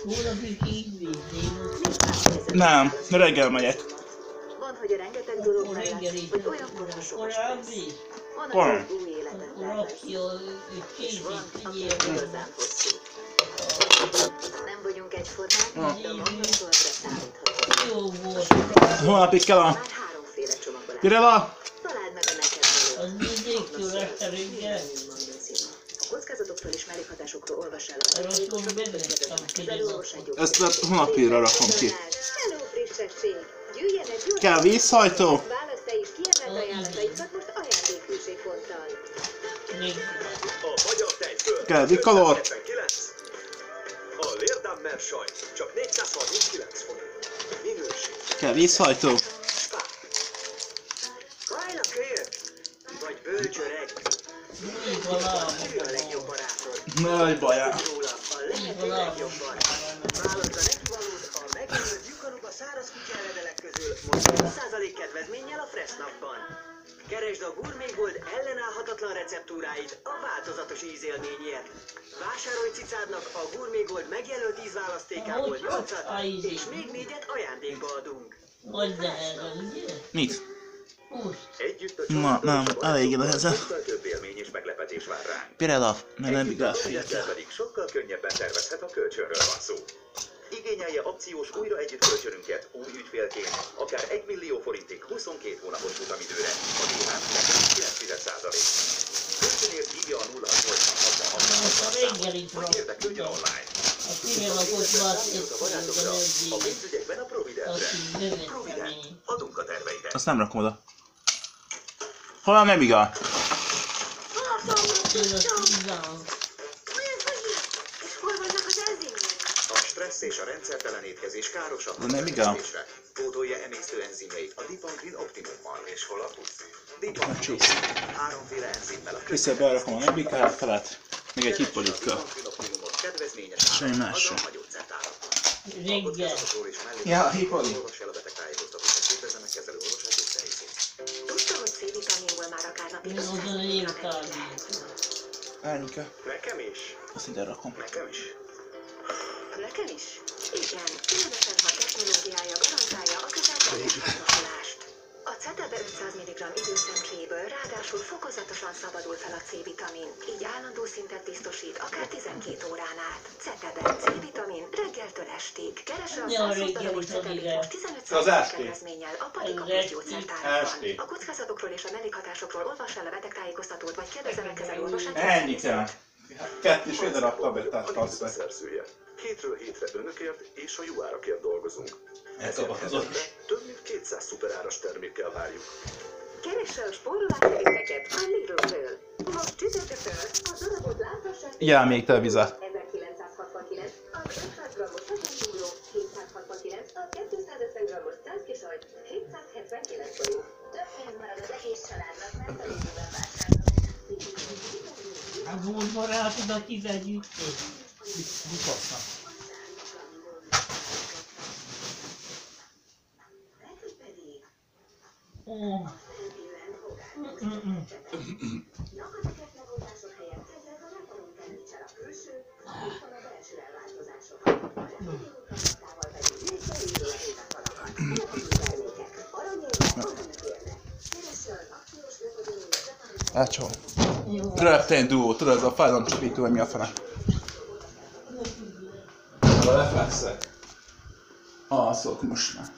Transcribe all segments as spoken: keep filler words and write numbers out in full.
Nem, reggel megyek. Van, hogy rengeteg dolog mellett, hogy olyan korásokos lesz. Van, Van. aki új életet tervez. És van, aki igazán hosszú. Nem vagyunk egyformák, de a magnumtól számíthatunk. Holnapig kell a... Már háromféle csomagban áll. Pirella! Találd meg a neked való. A kockázatoktól és mellékhatásokról olvass el a vezetőjogot. Ezt a honlapira rakom ki. Hello, frissesség! Gyűjjenek, gyűjjenek! Kell vízhajtó? Válasz te is kiemelt ajánlataikat most ajándékkülségponttal. A magyar tejföl. Kell bikalor? A Lérdammer sajt. Csak négyszázharminckilenc forint. Minőség. Kell vízhajtó? Spá. Kajla kölyök. Vagy bölcsöreg. Ő a legjobb barátod. Nagy bajá. Róla a lehető legjobban. Válaszd a neki valód a megjelölt lyukaluba száraz kutyálevelek közül most húsz százalék kedvezménnyel a Fressnapban. Keresd a Gourmet Gold ellenállhatatlan receptúráit a változatos ízélményért. Vásárolj cicádnak a Gourmet Gold megjelölt ízválasztékából nyolcat, és még négyet ajándékba adunk. Mit? Együtt a Na, nem, elég nehezen. sokkal több élmény és meglepetés vár ránk. Pirella, mert nem igaz, Együtt hogy a kell. pedig sokkal könnyebben tervezhet, ha kölcsönről van szó. Igényelje opciós újra együtt kölcsönünket új ügyfélként, akár egy millió forintig huszonkét hónapos futamidőre, a dé há kilenc százalék. Kölcsönért hívja a nulla nyolcvan hatvan vagy érdeklődjön online. A barátokra, a pénzügyekben a Providentre. Provident, adunk a terveidre. Azt nem rakom oda. Hol nem igaz? És hol vannak az enzimjeim? A stressz és a rendszertelen étkezés károsabb De nem igaz. Pótolja emésztő enzimjeit a Dipangrin Optimummal. És hol a puszi? Na, Dipangrin. csész. Háromféle enzimmal a Vissza berakom a nebikát felett. Még egy hippolit kell. Dipangrin Optimumot kedvezményesen Semmi más sem. a gyógyszertárakban. Reggel. Ja, hippolit. Olvass el a betegtájékoztatót, képezzenek kezelő orvosát gyógyszerészét. Tudtam, hogy C-vitaminból már akár napi Mi az ötszáz a milligramm légkávé? lehet. Elnyike. Nekem is. Azt ide rakom. Nekem is. Nekem is? Igen, különösen ha a technológiája garantálja a közelteljes hasznosulást. A Cetebe ötszáz milligramm időszemcséjéből ráadásul fokozatosan szabadul fel a C-vitamin, így állandó szintet biztosít akár tizenkét órán át. Cetebe, C-vitamin reggeltől estig. Keresse a százhúsz darabos Cetebét most tizenöt százalék kedvezménnyel a Padika Plusz gyógyszertárban. A kockázatokról és a mellékhatásokról olvass el a betegtájékoztatót, vagy kérdezze meg kezelő orvosát. Ennyi kell. Kettő és fél darab tablettát A kapsz Lidl be. szerzője. Hétről hétre önökért és a jó árakért dolgozunk. Elkapaszkodott. Hetente több mint kétszáz szuperáras termékkel várjuk. Keresse a spórolási tippeket a Lidl-től. Most csütörtökön a darabot láthassák. Ja, még több vizet. ezerkilencszázhatvankilenc, az ötszáz grammos hagyományúró, kétszázhatvankilenc, a kétszázötven grammos cánszkisajt, hétszázhetvenkilenc forint. Több pénz marad az egész családnak, mert a Lidl-ben vásárolni. A volt barátodat kivegyük. Mit hoznak? Ó. Elcsom. Reptén duó, tudod, ez a fájdalomcsapító, vagy mi a fele? A leflexek. Alszok most már.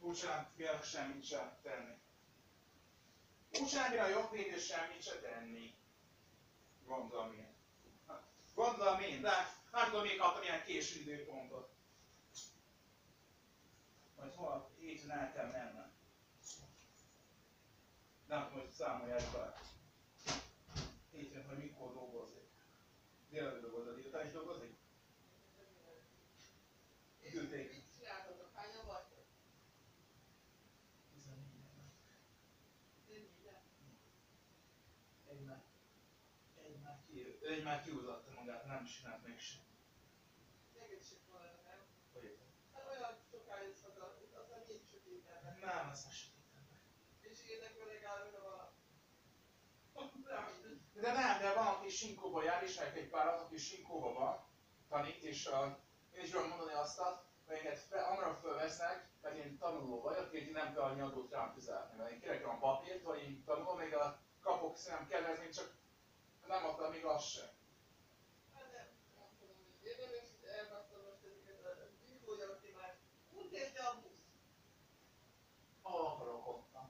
Úgyse nem félek semmit sem tenni. Úgyse nem bír a jogvédő semmit se tenni. Gondolom én. Gondolom én, de nem tudom, még kaptam ilyen késő időpontot. Majd hol héten el kell mennem. Nem tudom, hogy számolják be. Hétfőn, hogy mikor dolgozik. Délelőtt dolgozik, délután is dolgozik? Időték. Egy már, egy már, ki, egy már kiúzatta magát, nem csinált meg sem. Hogy érted? Nem, azt nem sötétem meg. De nem, de van, aki sinkóba jár, ismerek egy párat, aki sinkóba van, tanít, és uh, én is tudom mondani azt, hogy minket fe, annyira fölvesznek, mert én tanuló vagyok, hogy nem kell annyi adót rám fizetni, mert én kérek a papírt, hogy én tanulom, még a kapok szerintem kedvezni, csak nem adtam még azt sem. Ahol akarok ottan.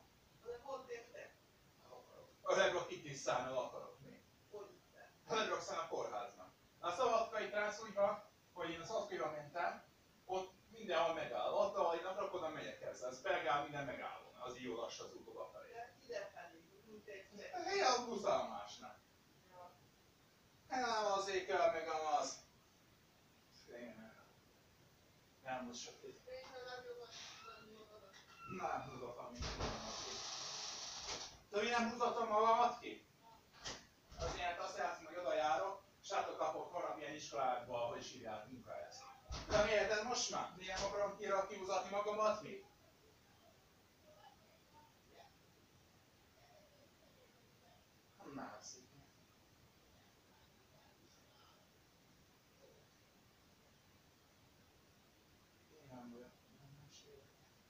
A legrobb itt is számol akarok még. A legrobb szám a kórháznak. A Szabadkai Trászújba, hogy én a Szabadkaiba mentem, ott mindenhol megáll. Ott, ahol én akarok, oda megyek ezzel. Ez megáll minden megállón. Az jó lassú az út oda felé. Ilyen buzalmásnak. Nem azért kell, meg az. Nem most sötét. Nem húzatom, mint magamat ki. De mi nem húzatom magamat ki? Az ilyet azt játszom, hogy oda járok, és átok kapok valamilyen iskolákba, hogy is hívják munkáját. De mi érted most már? Mi nem akarom kira kihúzatni magamat mi? Nem látszik. Én nem vagyok. Nem sérülök.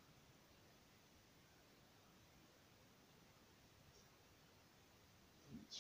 Nincs.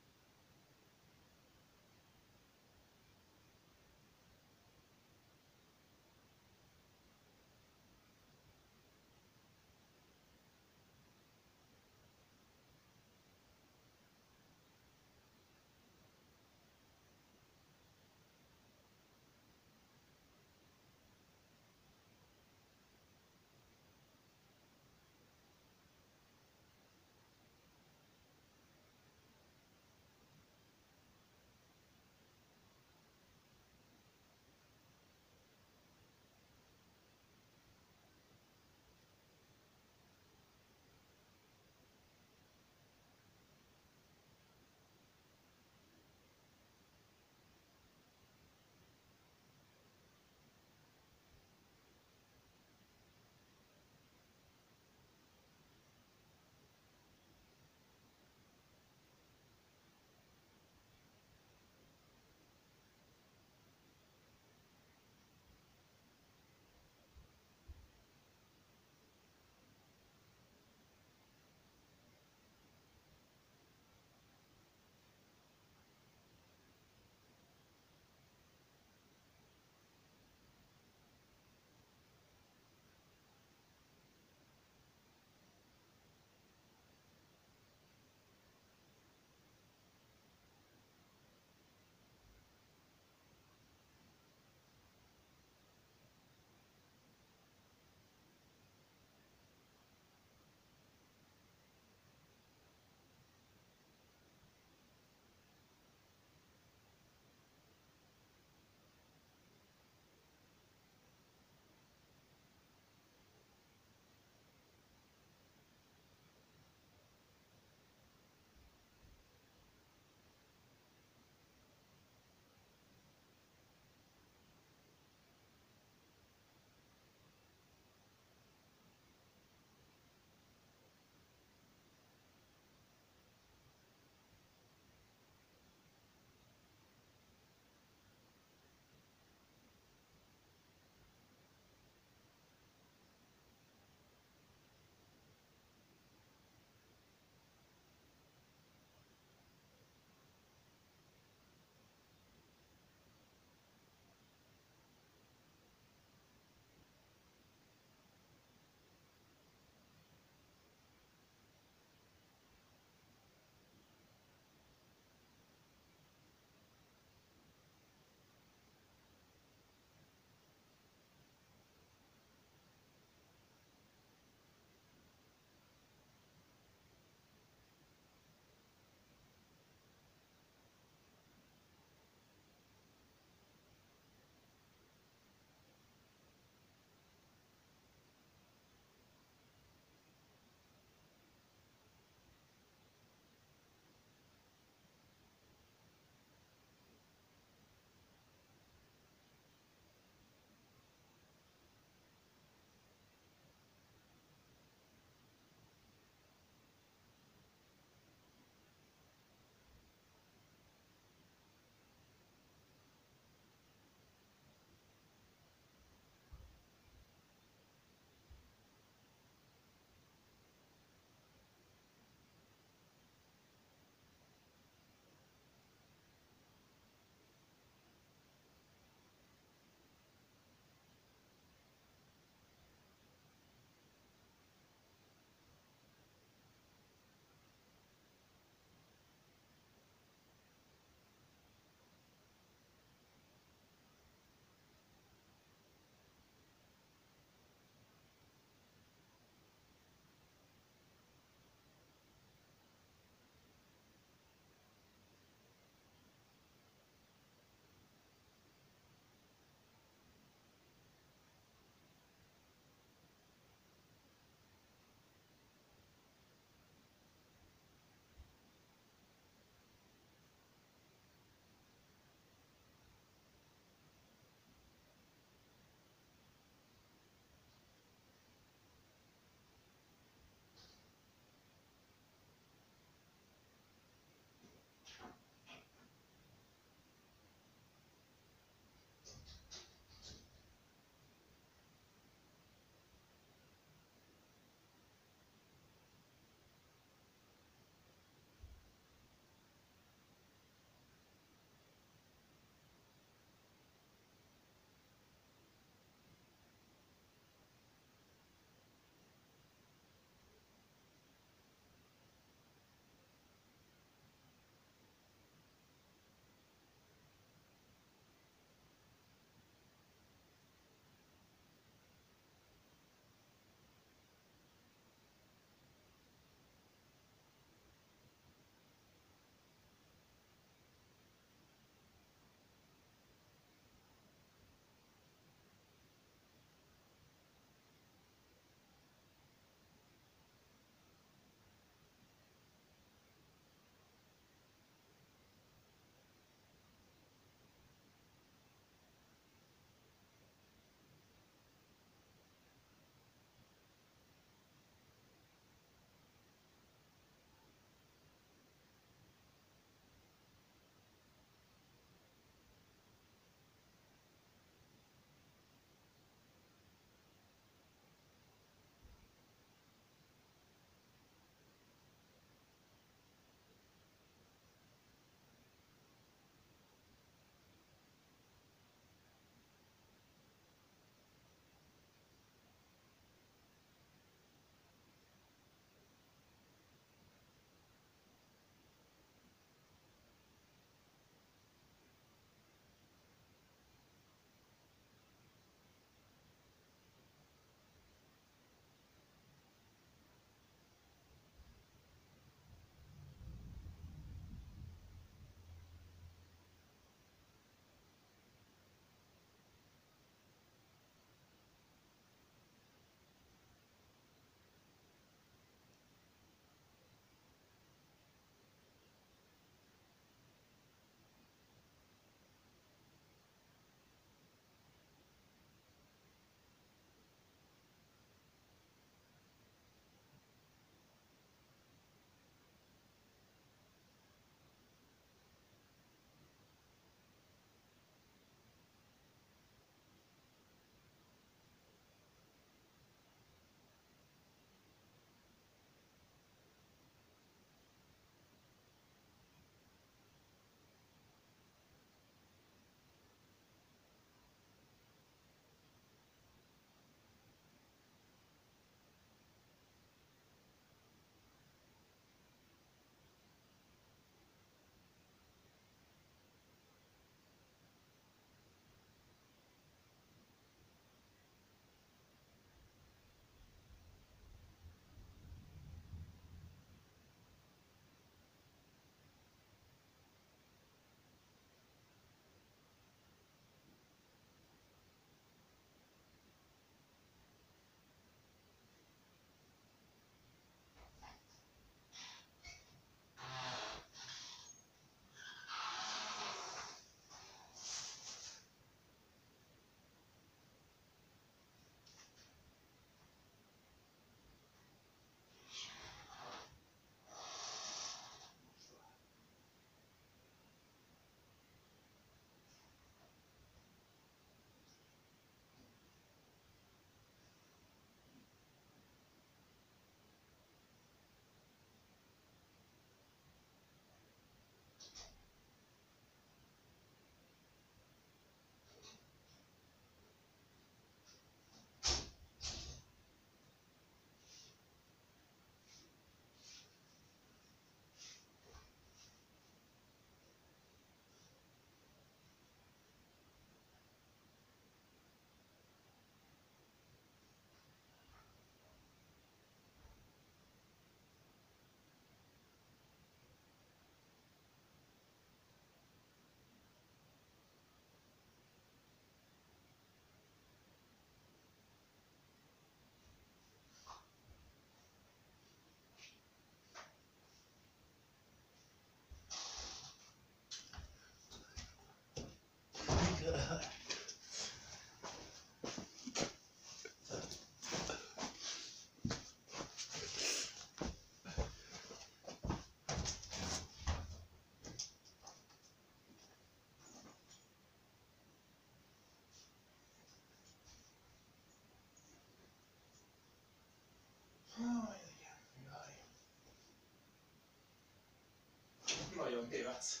nem tévedsz.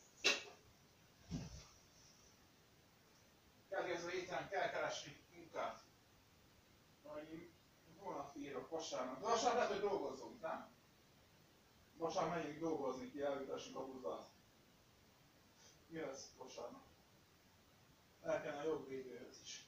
Következő héten kell keresni munkát. Majd én holnap írok vasárnap. De vasárnap lehet, hogy dolgozzunk, nem? Vasárnap megyünk dolgozni, ki elvitessük a buzát. Mi lesz vasárnap? El kellene a jobb védőhöz is.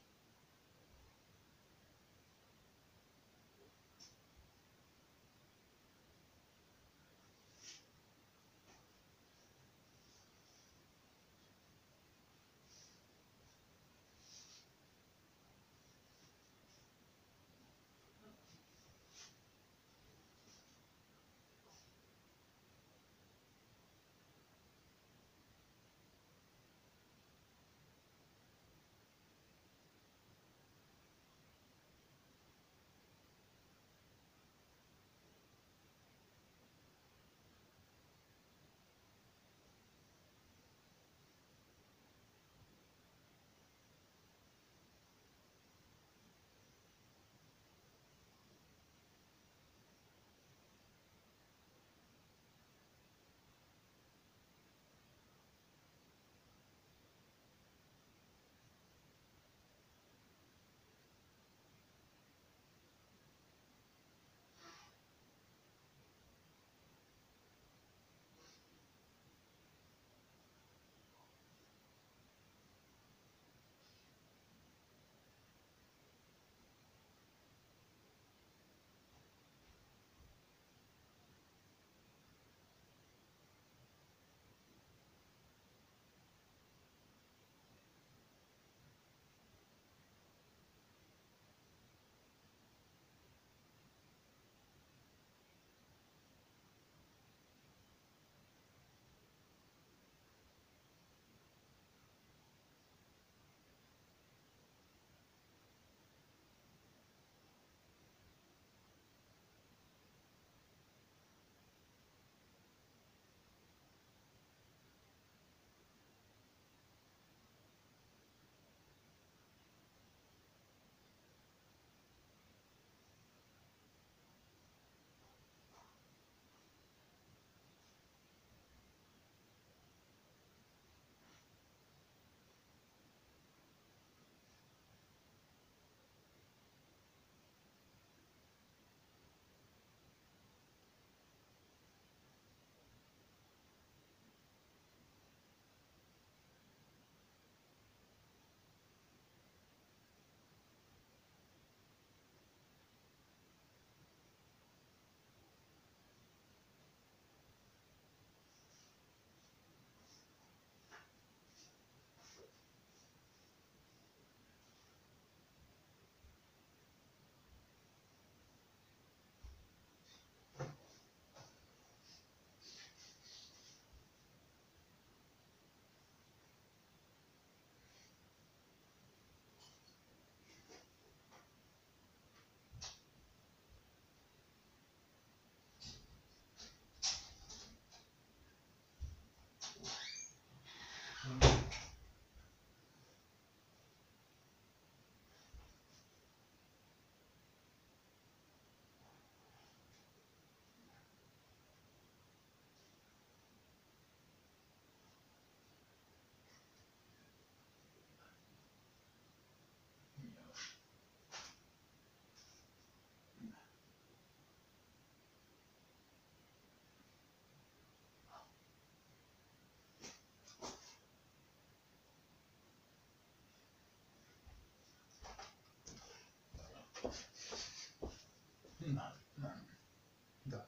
Nem, nem. De.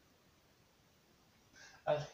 Elég.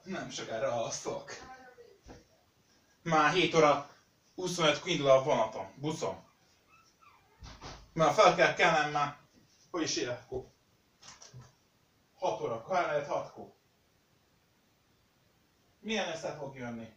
Nem sokára alszok. Már hét óra huszonötkor indul a vonatom, buszom. Már fel kell kelnem már. Hogy is életkor? hat óra, háromnegyed hatkor. Milyen össze fog jönni?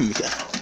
Igen.